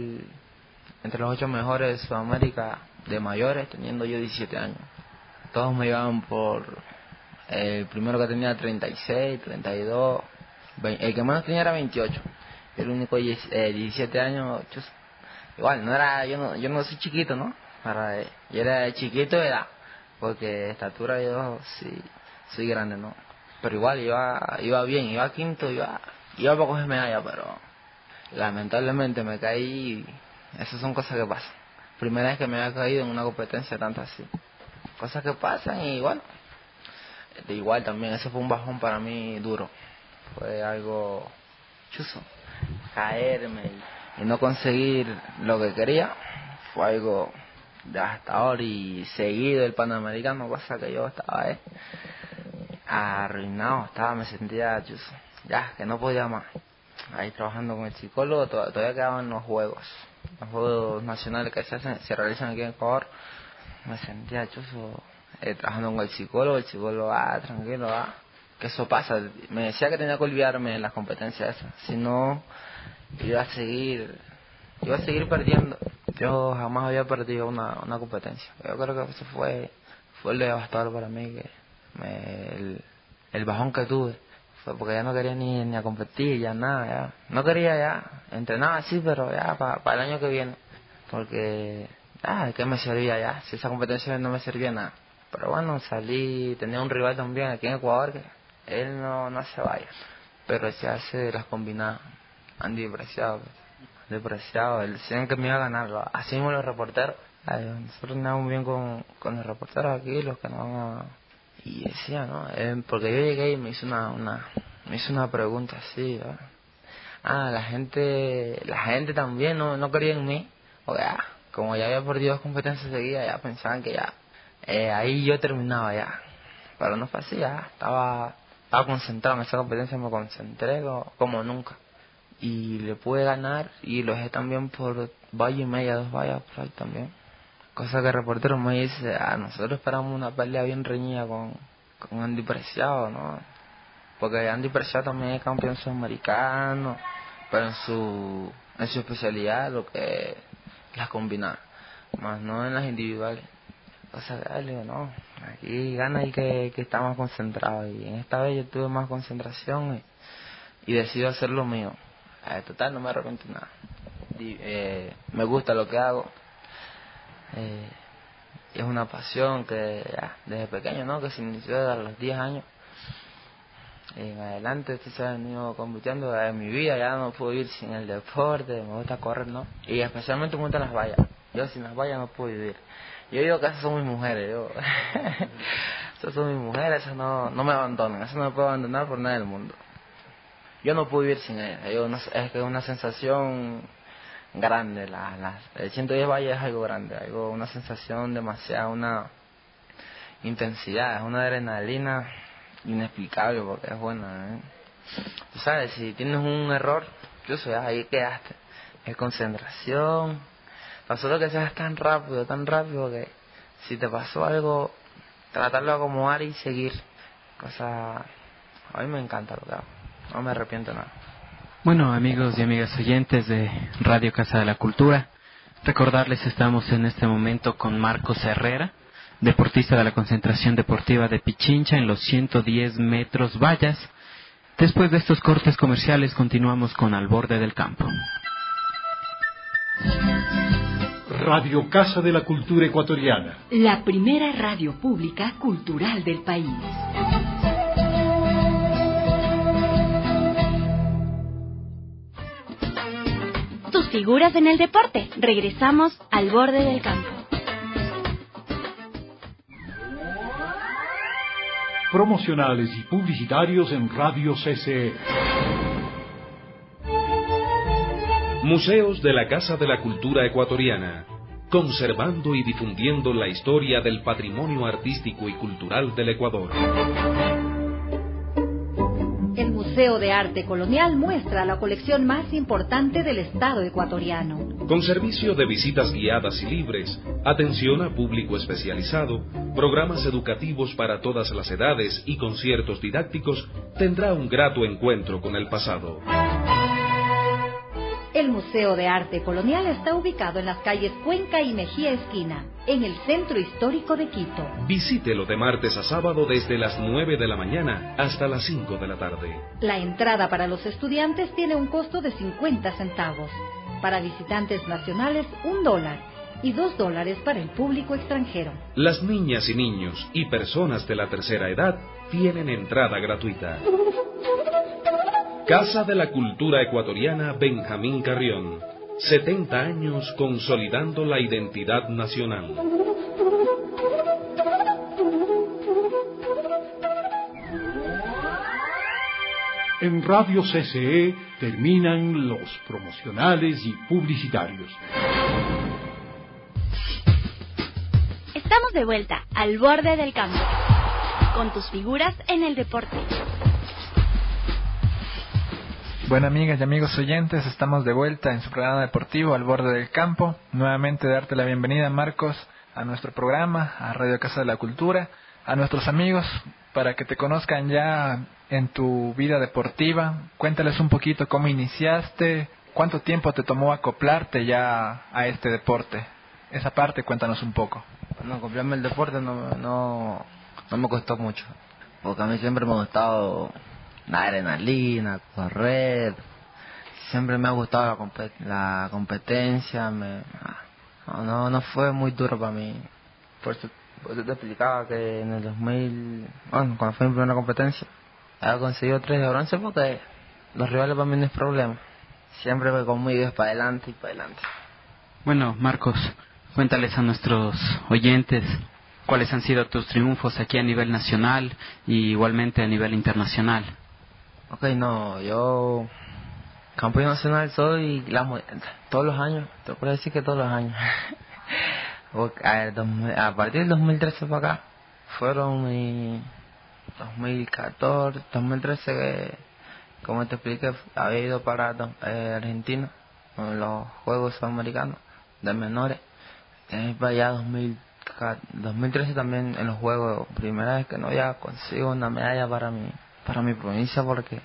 entre los 8 mejores de Sudamérica de mayores, teniendo yo 17 años. Todos me llevaban por el primero que tenía 36, 32, el que menos tenía era 28. El único 17 años, igual, yo no soy chiquito, ¿no? Yo era chiquito de edad, porque de estatura yo sí soy grande, ¿no? Pero igual iba bien, iba quinto, iba para coger medalla, pero lamentablemente me caí. Esas son cosas que pasan. Primera vez que me había caído en una competencia tanto así. Cosas que pasan y bueno, igual también, eso fue un bajón para mí duro. Fue algo chuzo. Caerme y no conseguir lo que quería, fue algo devastador y seguido el Panamericano, cosa que yo estaba arruinado, me sentía chuzo. Ya, que no podía más. Ahí trabajando con el psicólogo, todavía quedaban los juegos. los juegos nacionales que se realizan aquí en Ecuador, me sentía chuzo trabajando con el psicólogo, tranquilo, que eso pasa. Me decía que tenía que olvidarme en las competencias esas, si no iba a seguir perdiendo. Yo jamás había perdido una competencia. Yo creo que eso fue el devastador para mí, que el bajón que tuve fue porque ya no quería ni a competir, ya nada, ya no quería, ya entrenaba sí, pero ya para el año que viene, porque ¿de qué me servía ya? Si esa competencia no me servía nada. Pero bueno, salí, tenía un rival también aquí en Ecuador, que él no se vaya, pero se hace las combinadas. Andy Preciado, él decían que me iba a ganar, así mismo los reporteros. Nosotros andamos bien con los reporteros aquí, los que no van a... Y decía, ¿no? Porque yo llegué y me hizo una pregunta así, ¿no? La gente también no quería en mí, o ya, como ya había perdido 2 competencias seguidas, ya pensaban que ya, ahí yo terminaba ya. Pero no fue así, ya, estaba concentrado en esa competencia, me concentré como nunca. Y le pude ganar, y lo dejé también por valla y media, 2 vallas por ahí también. Cosa que el reportero me dice, nosotros esperamos una pelea bien reñida con Andy Preciado, ¿no? Porque Andy Preciado también es campeón sudamericano, pero en su especialidad, lo que las combinadas, más no en las individuales. O sea, le digo, no, aquí gana el que está más concentrado, y en esta vez yo tuve más concentración y decido hacer lo mío. Total, no me arrepiento nada. Me gusta lo que hago. Es una pasión que ya, desde pequeño, ¿no? Que se inició a los 10 años. En adelante esto se ha venido convirtiendo en mi vida, ya no puedo vivir sin el deporte, me gusta correr, ¿no? Y especialmente me gustan las vallas. Yo sin las vallas no puedo vivir. Yo digo que esas son mis mujeres, esas son mis mujeres, esas no me abandonan, esas no me puedo abandonar por nada del mundo. Yo no puedo vivir sin ellas, es que es una sensación grande, el 110 vallas es algo grande, una sensación demasiada, una intensidad, es una adrenalina inexplicable porque es buena, ¿eh? Tú sabes, si tienes un error, incluso ya ahí quedaste, es concentración, pasó lo que seas tan rápido que si te pasó algo, tratarlo de acomodar y seguir, a mí me encanta lo que hago, no me arrepiento nada. Bueno, amigos y amigas oyentes de Radio Casa de la Cultura, recordarles que estamos en este momento con Marcos Herrera, deportista de la Concentración Deportiva de Pichincha en los 110 metros vallas. Después de estos cortes comerciales continuamos con Al Borde del Campo. Radio Casa de la Cultura Ecuatoriana. La primera radio pública cultural del país. Tus figuras en el deporte. Regresamos al Borde del Campo. Promocionales y publicitarios en Radio CCE. Museos de la Casa de la Cultura Ecuatoriana, conservando y difundiendo la historia del patrimonio artístico y cultural del Ecuador. El Museo de Arte Colonial muestra la colección más importante del Estado ecuatoriano. Con servicio de visitas guiadas y libres, atención a público especializado, programas educativos para todas las edades y conciertos didácticos, tendrá un grato encuentro con el pasado. El Museo de Arte Colonial está ubicado en las calles Cuenca y Mejía Esquina, en el centro histórico de Quito. Visítelo de martes a sábado desde las 9 de la mañana hasta las 5 de la tarde. La entrada para los estudiantes tiene un costo de 50 centavos. Para visitantes nacionales, $1 y $2 para el público extranjero. Las niñas y niños y personas de la tercera edad tienen entrada gratuita. Casa de la Cultura Ecuatoriana Benjamín Carrión. 70 años consolidando la identidad nacional. En Radio CCE terminan los promocionales y publicitarios. Estamos de vuelta al Borde del Campo, con tus figuras en el deporte. Bueno, amigas y amigos oyentes, estamos de vuelta en su programa deportivo Al Borde del Campo. Nuevamente darte la bienvenida, Marcos, a nuestro programa, a Radio Casa de la Cultura, a nuestros amigos, para que te conozcan ya en tu vida deportiva. Cuéntales un poquito cómo iniciaste, cuánto tiempo te tomó acoplarte ya a este deporte. Esa parte, cuéntanos un poco. No, acoplarme al deporte no me costó mucho, porque a mí siempre me ha gustado la adrenalina, correr, siempre me ha gustado la competencia, no fue muy duro para mí. Por eso te explicaba que en el 2000, bueno, cuando fue mi primera competencia, había conseguido 3 de bronce porque los rivales para mí no es problema. Siempre voy conmigo, es para adelante y para adelante. Bueno, Marcos, cuéntales a nuestros oyentes cuáles han sido tus triunfos aquí a nivel nacional y igualmente a nivel internacional. Ok, no, yo campeón nacional soy todos los años, te puedo decir que todos los años. A partir del 2013 para acá, fueron mi 2014, 2013 que, como te expliqué, había ido para Argentina, en los Juegos Sudamericanos de menores. Para allá 2013 también en los Juegos, primera vez que no había conseguido una medalla para mi provincia, porque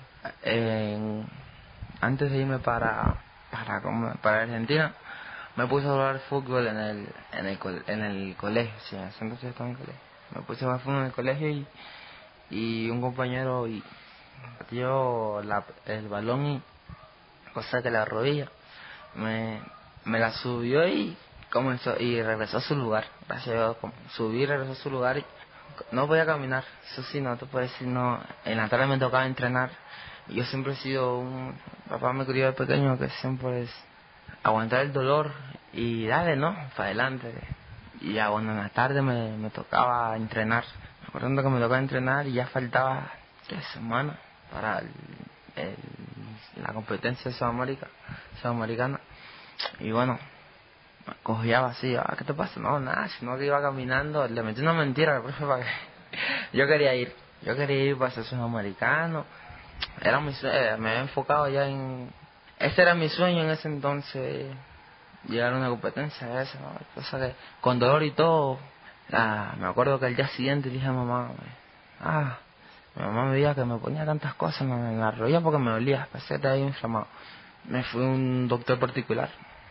antes de irme para Argentina me puse a jugar fútbol en el colegio, sí, entonces estaba en el colegio. Me puse a jugar fútbol en el colegio y un compañero dio el balón y cosa que la rodilla me la subió y comenzó y regresó a su lugar. Gracias a Dios, subí y regresó a su lugar y no podía caminar. Eso sí, no te puedo decir, no. En la tarde me tocaba entrenar. Y yo siempre he sido papá me crió de pequeño que siempre es aguantar el dolor y dale, ¿no? Para adelante. Y ya, bueno, en la tarde me tocaba entrenar. Me acuerdo que me tocaba entrenar y ya faltaba 3 semanas para la competencia sudamericana. Y bueno, me cogía vacío. ¿Qué te pasa? No, nada, sino que iba caminando. Le metí una mentira al profe para que yo quería ir para ser sudamericano. Era mi sueño, me había enfocado ya ese era mi sueño en ese entonces, llegar a una competencia esa, ¿no? Cosa que con dolor y todo. Me acuerdo que el día siguiente dije a mamá, mi mamá me veía que me ponía tantas cosas en la rodilla porque me dolía, pensé que estaba inflamado. Me fui a un doctor particular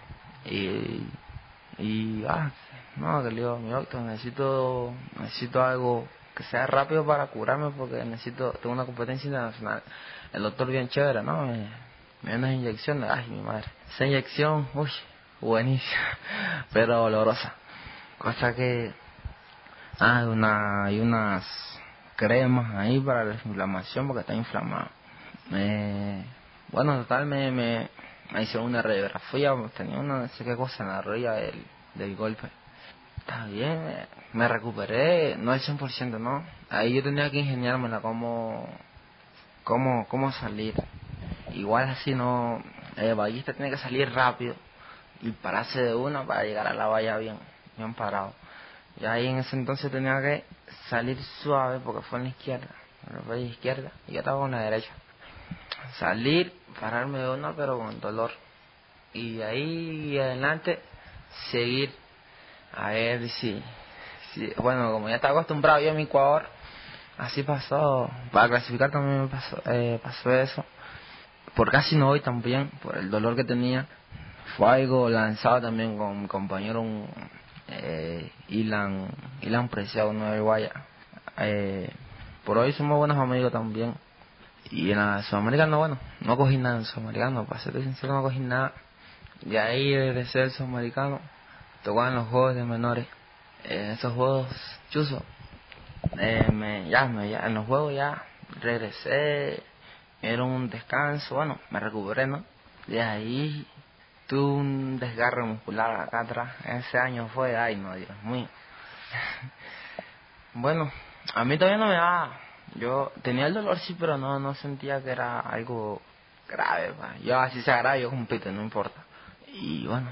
no, que le digo, mi doctor, necesito algo que sea rápido para curarme porque tengo una competencia internacional. El doctor bien chévere, ¿no? Me dio unas inyecciones, ay, mi madre. Esa inyección, buenísima, pero dolorosa. Cosa que, hay unas cremas ahí para la inflamación porque está inflamado. Bueno, total, me hicieron una radiografía, tenía no sé qué cosa en la rodilla del golpe. Está bien, me recuperé, no al 100%, ¿no? Ahí yo tenía que ingeniármela cómo salir. Igual así, ¿no? El ballista tiene que salir rápido y pararse de una para llegar a la valla bien parado. Y ahí en ese entonces tenía que salir suave porque fue en la izquierda, y yo estaba con la derecha. Salir, pararme de una pero con dolor. Y de ahí adelante seguir. A ver si bueno, como ya estaba acostumbrado yo en mi Ecuador, así pasó. Para clasificar también pasó eso. Por casi no voy tan bien, por el dolor que tenía. Fue algo lanzado también con mi compañero Ilan Preciado, uno de Guaya. Por hoy somos buenos amigos también. Y en la Sudamericana, bueno, no cogí nada en Sudamericano, para ser sincero, no cogí nada. Y ahí regresé al Sudamericano, tocaba en los juegos de menores. En esos juegos, chuzo, en los juegos ya regresé, me dieron un descanso, bueno, me recuperé, ¿no? De ahí tuve un desgarre muscular acá atrás, ese año fue, ay no, Dios mío. Bueno, a mí todavía no me daba, yo tenía el dolor sí, pero no sentía que era algo grave, yo así sea grave, yo compito, no importa. Y bueno,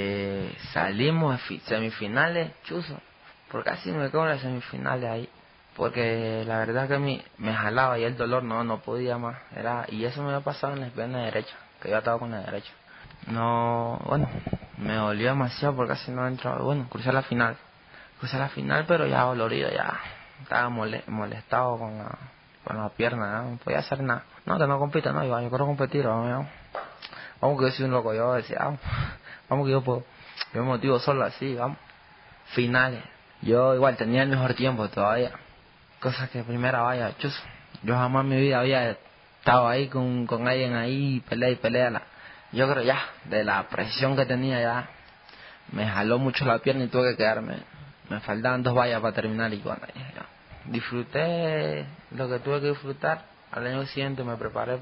salimos a semifinales, chuzo, por casi me quedo en las semifinales ahí. porque la verdad que me jalaba y el dolor no podía más. Y eso me había pasado en la pierna derecha, que yo estaba con la derecha. No, bueno, me dolió demasiado porque casi no entraba. Bueno, crucé la final, pero ya dolorido, ya estaba molestado con la pierna, no podía hacer nada. No, que no compita, no, yo quiero competir, vamos que yo soy un loco, yo decía, vamos que yo puedo, yo me motivo solo así, vamos. Finales, yo igual tenía el mejor tiempo todavía, cosa que primera vaya, chuzo, yo jamás en mi vida había estado ahí con alguien ahí, pelea, yo creo ya, de la presión que tenía ya, me jaló mucho la pierna y tuve que quedarme, me faltaban 2 vallas para terminar y bueno, ya. Disfruté lo que tuve que disfrutar, al año siguiente me preparé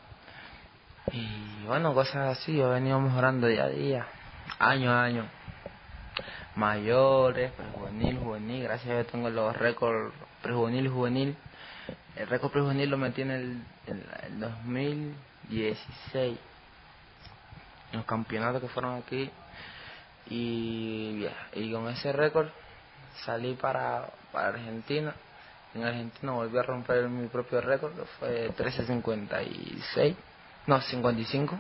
y bueno, cosas así, yo he venido mejorando día a día, año a año, mayores, prejuvenil, gracias a Dios tengo los récords prejuvenil y juvenil. El récord prejuvenil lo metí en el 2016, en los campeonatos que fueron aquí, y con ese récord salí para Argentina. En Argentina volví a romper mi propio récord, que fue 55.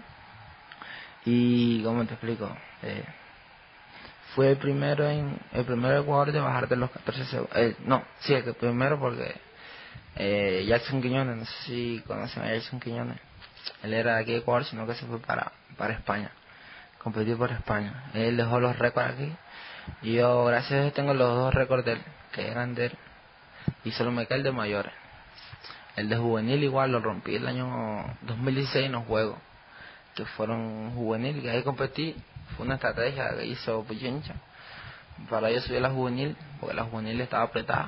Y ¿cómo te explico? Fue el primero jugador de bajar de los 14 segundos. El primero porque Jackson Quiñones, no sé si conocen a Jackson Quiñones. Él era de aquí de Ecuador, sino que se fue para España. Competí por España. Él dejó los récords aquí. Y yo, gracias a Dios, tengo los 2 récords de él, que eran de él. Y solo me queda el de mayores. El de juvenil igual lo rompí el año 2016 en los juegos, que fueron juvenil, que ahí competí. Fue una estrategia que hizo Pichincha para yo subir a la juvenil, porque la juvenil estaba apretada.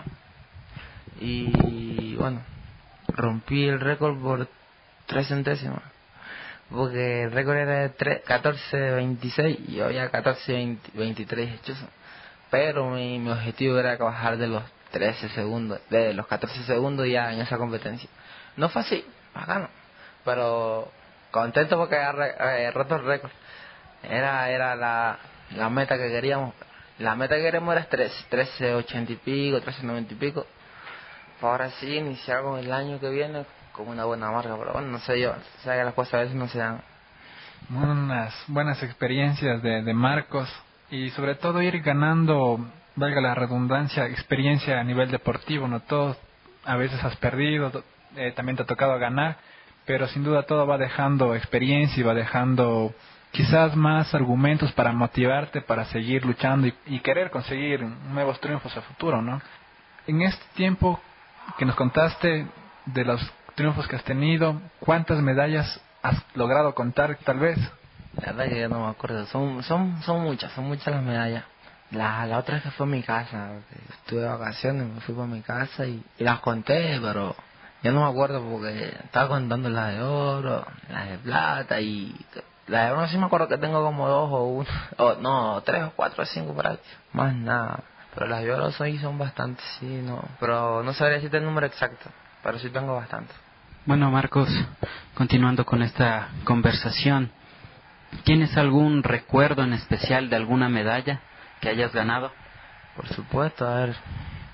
Y bueno, rompí el récord por 3 centésimas, porque el récord era de 14.26 y yo ya 14.23 hechoso. Pero mi objetivo era bajar de los 13 segundos, de los 14 segundos ya en esa competencia. No fue así, bacano, pero contento porque había roto el récord. Era la meta que queríamos. La meta que queríamos era 13.80 y pico, 13.90 y pico. Ahora sí, iniciar con el año que viene con una buena marca, pero bueno, no sé yo, sé que las cosas a veces no se dan. Unas buenas experiencias de Marcos, y sobre todo ir ganando, valga la redundancia, experiencia a nivel deportivo, ¿no? Todos a veces has perdido, también te ha tocado ganar, pero sin duda todo va dejando experiencia y va dejando quizás más argumentos para motivarte, para seguir luchando y querer conseguir nuevos triunfos a futuro, ¿no? En este tiempo que nos contaste de los triunfos que has tenido, ¿cuántas medallas has logrado contar tal vez? La verdad que yo no me acuerdo, son muchas las medallas. La otra vez que fue a mi casa, estuve de vacaciones, me fui para mi casa y las conté, pero yo no me acuerdo porque estaba contando las de oro, las de plata, y las de oro sí me acuerdo que tengo como 2 o 1, 3 o 4 o 5 por ahí, más nada. Pero las de oro son bastantes, sí, no, pero no sabría decirte el número exacto, pero sí tengo bastante. Bueno, Marcos, continuando con esta conversación, ¿tienes algún recuerdo en especial de alguna medalla que hayas ganado? Por supuesto, a ver,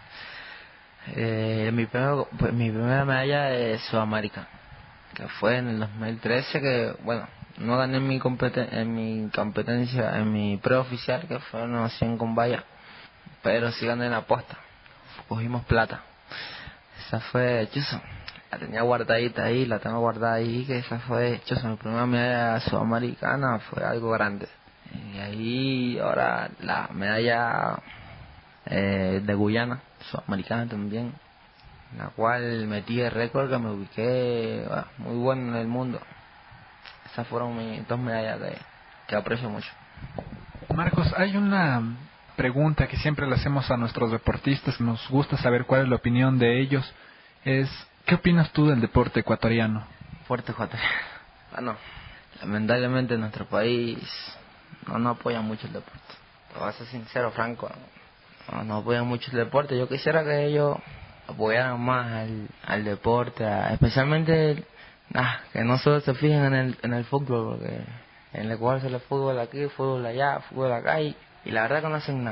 mi primera medalla de Sudamérica, que fue en el 2013, que bueno, no gané en mi competencia, en mi preoficial, que fue unos 100 con valla, pero sí gané en la posta, cogimos plata. Esa fue chuzo, la tenía guardadita ahí, la tengo guardada ahí, que esa fue chuzo, mi primera medalla sudamericana, fue algo grande. Y ahí ahora la medalla de Guyana, sudamericana también, en la cual metí el récord, que me ubiqué muy bueno en el mundo. Esas fueron mis 2 medallas que aprecio mucho. Marcos, hay una pregunta que siempre le hacemos a nuestros deportistas, nos gusta saber cuál es la opinión de ellos, es ¿qué opinas tú del deporte ecuatoriano? Deporte ecuatoriano. Bueno, lamentablemente en nuestro país no apoyan mucho el deporte. Te voy a ser sincero, Franco, no apoyan mucho el deporte. Yo quisiera que ellos apoyaran más al deporte, especialmente que no solo se fijen en el fútbol, porque en el Ecuador se le fútbol aquí, fútbol allá, fútbol acá, y la verdad que no hacen nada.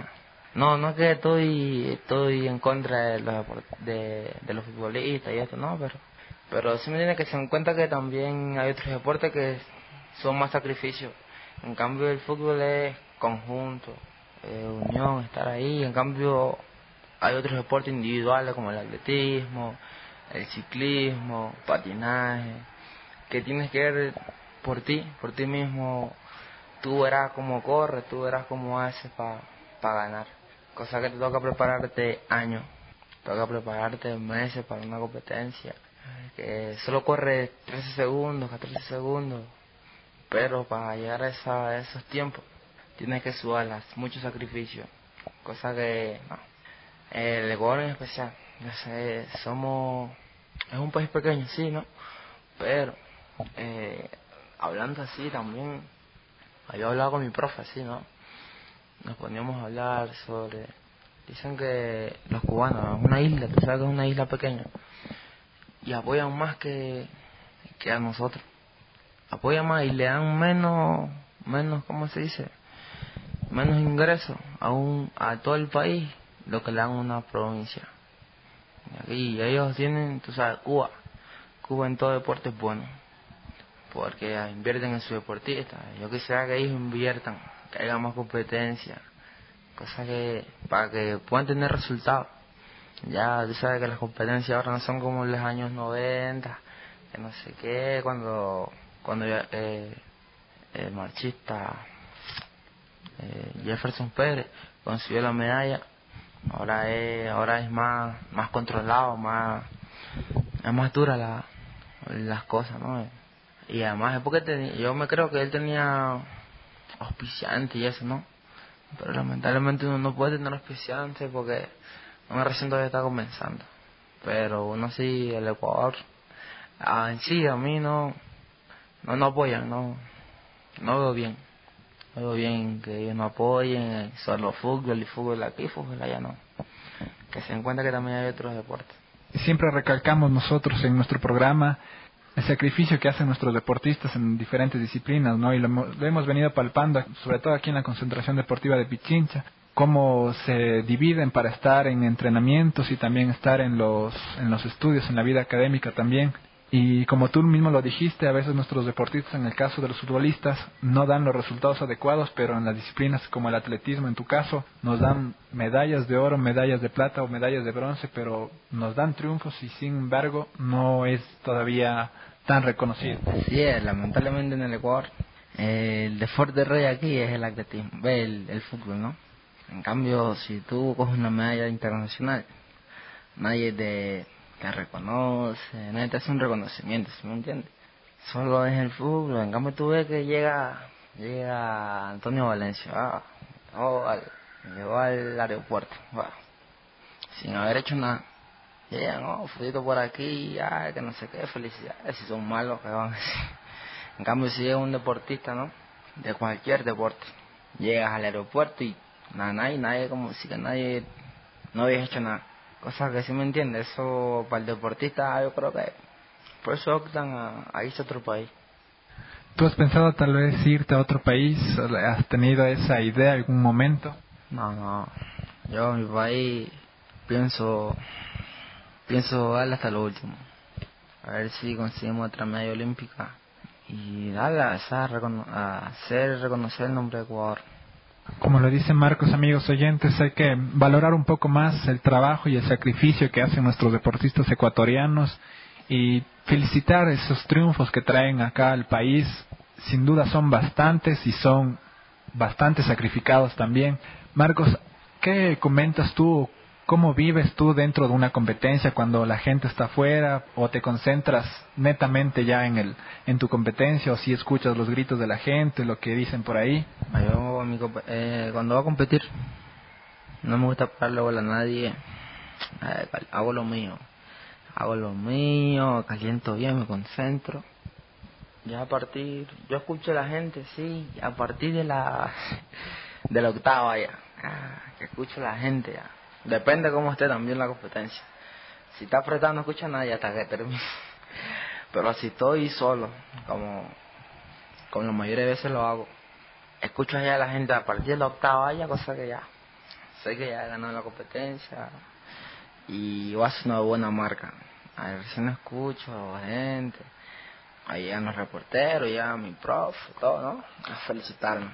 No es que estoy en contra de los futbolistas y esto, no, pero sí me tiene que se en cuenta que también hay otros deportes que son más sacrificios. En cambio el fútbol es conjunto, unión, estar ahí. En cambio hay otros deportes individuales como el atletismo, el ciclismo, patinaje, que tienes que ver por ti mismo. Tú verás cómo corres, tú verás cómo haces para ganar. Cosa que te toca prepararte años, te toca prepararte meses para una competencia. Que solo corre 13 segundos, 14 segundos. Pero para llegar a esos tiempos, tienes que sudarlas, mucho sacrificio. Cosa que, no. El Ecuador en especial, no sé, es un país pequeño, sí, ¿no? Pero, hablando así también, había hablado con mi profe, sí, ¿no? Nos poníamos a hablar dicen que los cubanos, es una isla, tú sabes que es una isla pequeña, y apoyan más que a nosotros. Apoyan más y le dan menos, ¿cómo se dice? Menos ingresos a todo el país, lo que le dan a una provincia. Y ellos tienen, tú sabes, Cuba en todo deporte es bueno, porque invierten en sus deportistas. Yo quisiera que ellos inviertan, que haya más competencia, cosa que para que puedan tener resultados. Ya tú sabes que las competencias ahora no son como en los años 90, que no sé qué, cuando el marchista Jefferson Pérez consiguió la medalla. Ahora es más controlado, es más dura las cosas, ¿no? Y además es porque yo me creo que él tenía auspiciantes y eso, ¿no? Pero lamentablemente uno no puede tener auspiciantes porque uno recién todavía está comenzando. Pero uno sí, el Ecuador, en sí a mí no apoyan, no veo bien. No veo bien que ellos no apoyen solo fútbol y fútbol aquí, fútbol allá no. Que se den cuenta que también hay otros deportes. Siempre recalcamos nosotros en nuestro programa el sacrificio que hacen nuestros deportistas en diferentes disciplinas, ¿no? Y lo hemos venido palpando, sobre todo aquí en la concentración deportiva de Pichincha, cómo se dividen para estar en entrenamientos y también estar en los estudios, en la vida académica también. Y como tú mismo lo dijiste, a veces nuestros deportistas, en el caso de los futbolistas, no dan los resultados adecuados, pero en las disciplinas como el atletismo, en tu caso, nos dan medallas de oro, medallas de plata o medallas de bronce, pero nos dan triunfos y sin embargo no es todavía tan reconocido. Sí, lamentablemente en el Ecuador el deporte rey aquí es el atletismo, el fútbol, ¿no? En cambio, si tú coges una medalla internacional, nadie te reconoce, nadie te hace un reconocimiento, ¿sí me entiendes? Solo es el fútbol. En cambio tú ves que llega Antonio Valencia, llegó al aeropuerto, sin haber hecho nada. Llega, futito por aquí, que no sé qué, felicidades, si son malos que van a decir. En cambio si llega un deportista, ¿no? De cualquier deporte, llegas al aeropuerto y nadie como si que nadie no había hecho nada. Cosa que sí me entiende, eso para el deportista yo creo que por eso optan a irse a otro país. ¿Tú has pensado tal vez irte a otro país? ¿Has tenido esa idea en algún momento? No, yo en mi país pienso darle hasta lo último, a ver si conseguimos otra medalla olímpica y darle a hacer reconocer el nombre de Ecuador. Como lo dice Marcos, amigos oyentes, hay que valorar un poco más el trabajo y el sacrificio que hacen nuestros deportistas ecuatorianos y felicitar esos triunfos que traen acá al país. Sin duda son bastantes y son bastante sacrificados también. Marcos, ¿qué comentas tú? ¿Cómo vives tú dentro de una competencia cuando la gente está afuera o te concentras netamente ya en tu competencia o si escuchas los gritos de la gente, lo que dicen por ahí? Yo cuando voy a competir no me gusta pararle bola a nadie, hago lo mío, caliento bien, me concentro. Ya yo escucho a la gente, sí, a partir de la octava ya, que escucho a la gente ya. Depende cómo esté también la competencia. Si está apretado no escucha a nadie hasta que termine. Pero si estoy solo, como la mayoría de veces lo hago, escucho allá a la gente a partir de la octava ya, cosa que ya sé que ya ganó la competencia y va a ser una buena marca. A ver, recién escucho a gente, ahí a los reporteros, ya a mi profe, todo, ¿no? A felicitarme.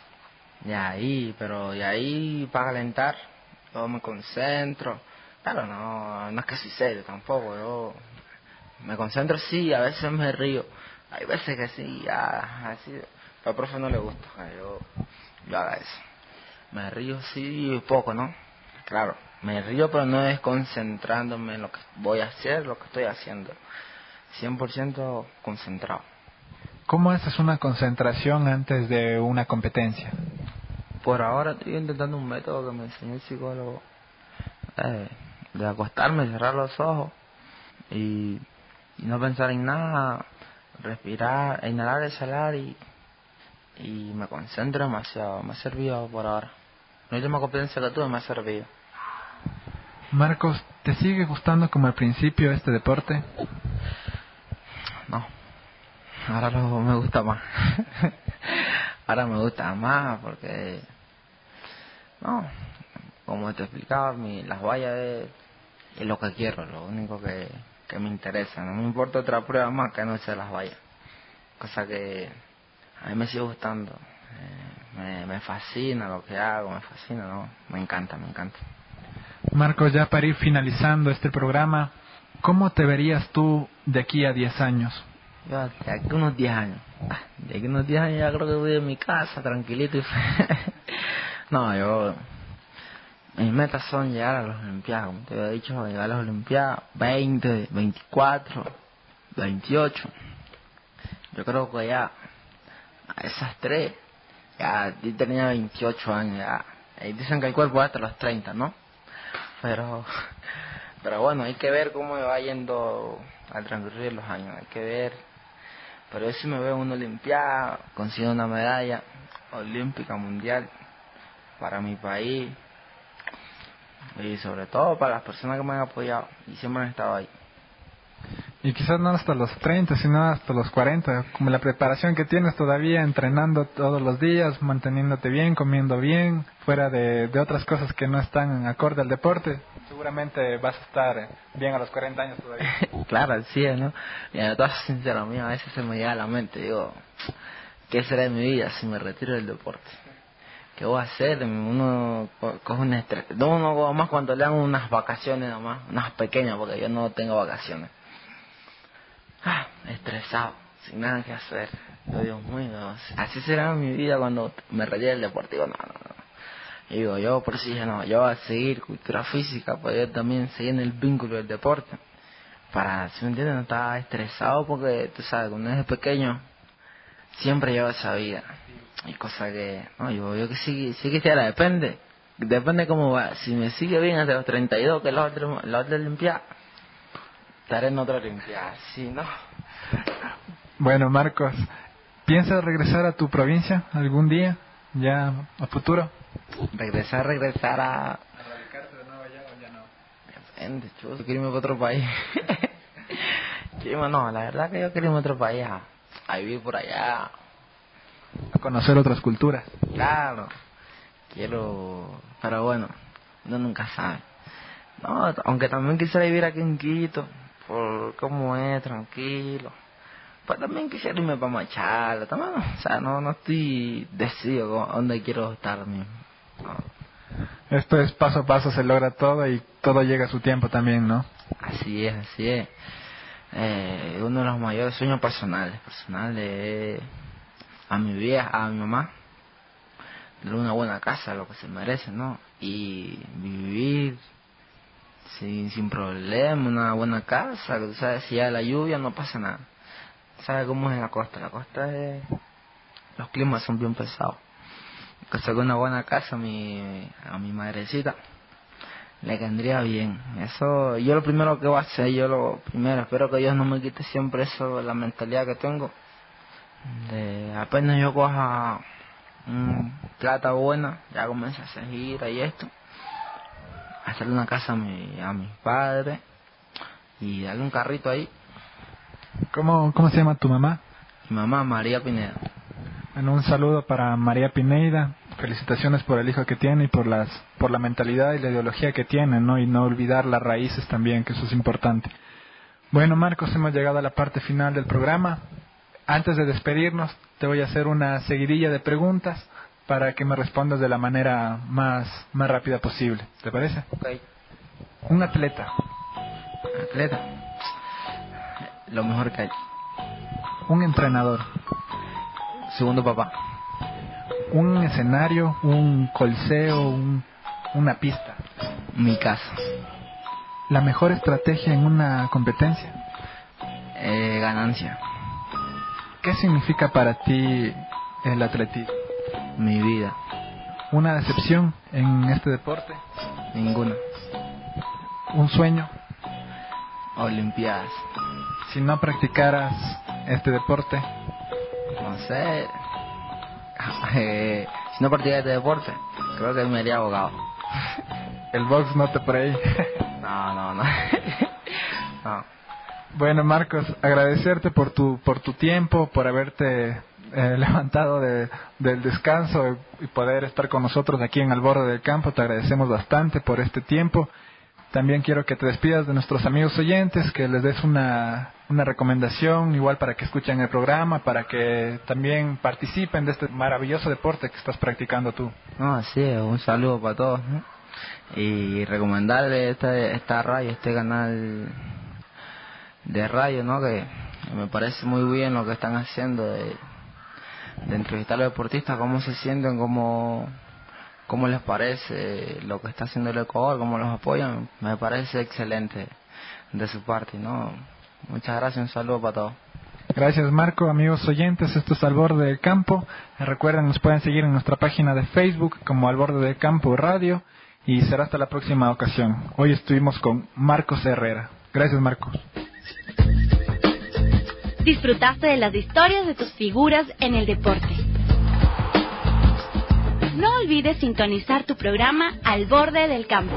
Pero para calentar, yo me concentro. Claro, no es que soy serio tampoco, yo me concentro, sí, a veces me río, hay veces que sí, ya, así, pero al profe no le gusta que yo haga eso. Me río sí poco, ¿no? Claro, me río, pero no es concentrándome en lo que voy a hacer, lo que estoy haciendo. 100% concentrado. ¿Cómo haces una concentración antes de una competencia? Por ahora estoy intentando un método que me enseñó el psicólogo, de acostarme, cerrar los ojos y no pensar en nada, respirar, inhalar, exhalar y me concentro demasiado. Me ha servido por ahora. La última competencia que tuve me ha servido. Marcos, ¿te sigue gustando como al principio este deporte? No, ahora me gusta más. Ahora me gusta más porque, no, como te explicaba, las vallas es lo que quiero, lo único que me interesa. No me importa otra prueba más que no sea las vallas. Cosa que a mí me sigue gustando. Me fascina lo que hago, me fascina, ¿no? Me encanta. Marcos, ya para ir finalizando este programa, ¿cómo te verías tú de aquí a 10 años? Yo de aquí a unos 10 años. De aquí a unos 10 años ya creo que voy en mi casa, tranquilito y No, mis metas son llegar a las Olimpiadas, como te había dicho, llegar a las Olimpiadas 20, 24, 28. Yo creo que ya a esas 3, ya tenía 28 años ya. Y dicen que el cuerpo va hasta los 30, ¿no? Pero bueno, hay que ver cómo me va yendo al transcurrir los años, hay que ver. Pero yo sí me veo en una Olimpiada, consigo una medalla olímpica mundial para mi país y sobre todo para las personas que me han apoyado y siempre han estado ahí. Y quizás no hasta los 30, sino hasta los 40, como la preparación que tienes todavía, entrenando todos los días, manteniéndote bien, comiendo bien, fuera de otras cosas que no están acorde al deporte. Seguramente vas a estar bien a los 40 años todavía. Claro, así es, ¿no? Y a todas sincero mío, a veces se me llega a la mente, digo, ¿qué será de mi vida si me retiro del deporte? ¿Qué voy a hacer? Uno coge un estrés. Uno más cuando le dan unas vacaciones nomás, unas pequeñas, porque yo no tengo vacaciones. Estresado, sin nada que hacer. Dios mío, así será mi vida cuando me retire del deporte. Digo, no. Y digo, yo por si no, yo voy a seguir cultura física, pues yo también seguir en el vínculo del deporte. Para, si me entiendes, no estaba estresado porque, tú sabes, cuando eres pequeño, siempre lleva esa vida. Y cosa que, no, yo que sí quisiera, depende cómo va. Si me sigue bien hasta los 32, que es la otra Olimpiada, estaré en otra Olimpiada, sí, ¿no? Bueno, Marcos, ¿piensas regresar a tu provincia algún día, ya a futuro? Regresar a... ¿Radicarte de nuevo allá o ya no? Depende, chulo, quiero irme para otro país. No, la verdad que yo quiero irme a otro país, a vivir por allá. A conocer otras culturas. Claro, pero bueno, uno nunca sabe. No, aunque también quisiera vivir aquí en Quito, por cómo es, tranquilo. Pues también quisiera irme para Machala, también, o sea, no estoy decidido dónde quiero estar mismo. No. Esto es paso a paso, se logra todo y todo llega a su tiempo también, ¿no? Así es. Uno de los mayores sueños personales es a mi vieja, a mi mamá, darle una buena casa, lo que se merece, ¿no? Y vivir sin problema, una buena casa, que tú sabes, si hay la lluvia no pasa nada. ¿Sabes cómo es en la costa? La costa los climas son bien pesados. Que saque una buena casa a mi madrecita, le vendría bien. Eso, yo lo primero que voy a hacer, espero que Dios no me quite siempre eso, la mentalidad que tengo. Apenas yo coja plata buena, ya comienzo a hacer gira y esto, hacerle una casa a mis padres y darle un carrito ahí. ¿Cómo se llama tu mamá? Mi mamá, María Pineda. Bueno, un saludo para María Pineda, felicitaciones por el hijo que tiene y por la mentalidad y la ideología que tiene, ¿no? Y no olvidar las raíces también, que eso es importante. Bueno, Marcos, hemos llegado a la parte final del programa. Antes de despedirnos, te voy a hacer una seguidilla de preguntas para que me respondas de la manera más rápida posible. ¿Te parece? Ok. Un atleta. Atleta. Lo mejor que hay. Un entrenador. Segundo papá. Un escenario, un coliseo, una pista. Mi casa. La mejor estrategia en una competencia. Ganancia. ¿Qué significa para ti el atletismo? Mi vida. ¿Una decepción en este deporte? Ninguna. ¿Un sueño? Olimpiadas. Si no practicaras este deporte. No sé. Si no practicara este deporte, creo que me haría abogado. El box no te por ahí. No. No. Bueno, Marcos, agradecerte por tu tiempo, por haberte levantado del descanso y poder estar con nosotros aquí en Al Borde del Campo. Te agradecemos bastante por este tiempo. También quiero que te despidas de nuestros amigos oyentes, que les des una recomendación, igual para que escuchen el programa, para que también participen de este maravilloso deporte que estás practicando tú. No, así es, un saludo para todos, ¿no? Y recomendarle esta radio, este canal de radio, ¿no? Que me parece muy bien lo que están haciendo de entrevistar a los deportistas, cómo se sienten, cómo les parece lo que está haciendo el Ecuador, cómo los apoyan. Me parece excelente de su parte, ¿no? Muchas gracias, un saludo para todos. Gracias, Marco. Amigos oyentes, esto es Al Borde del Campo. Recuerden, nos pueden seguir en nuestra página de Facebook como Al Borde del Campo Radio, y será hasta la próxima ocasión. Hoy estuvimos con Marcos Herrera. Gracias, Marcos. Disfrutaste de las historias de tus figuras en el deporte. No olvides sintonizar tu programa Al Borde del Campo.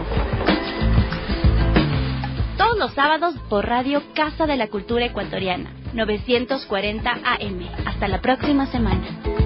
Todos los sábados por Radio Casa de la Cultura Ecuatoriana, 940 AM. Hasta la próxima semana.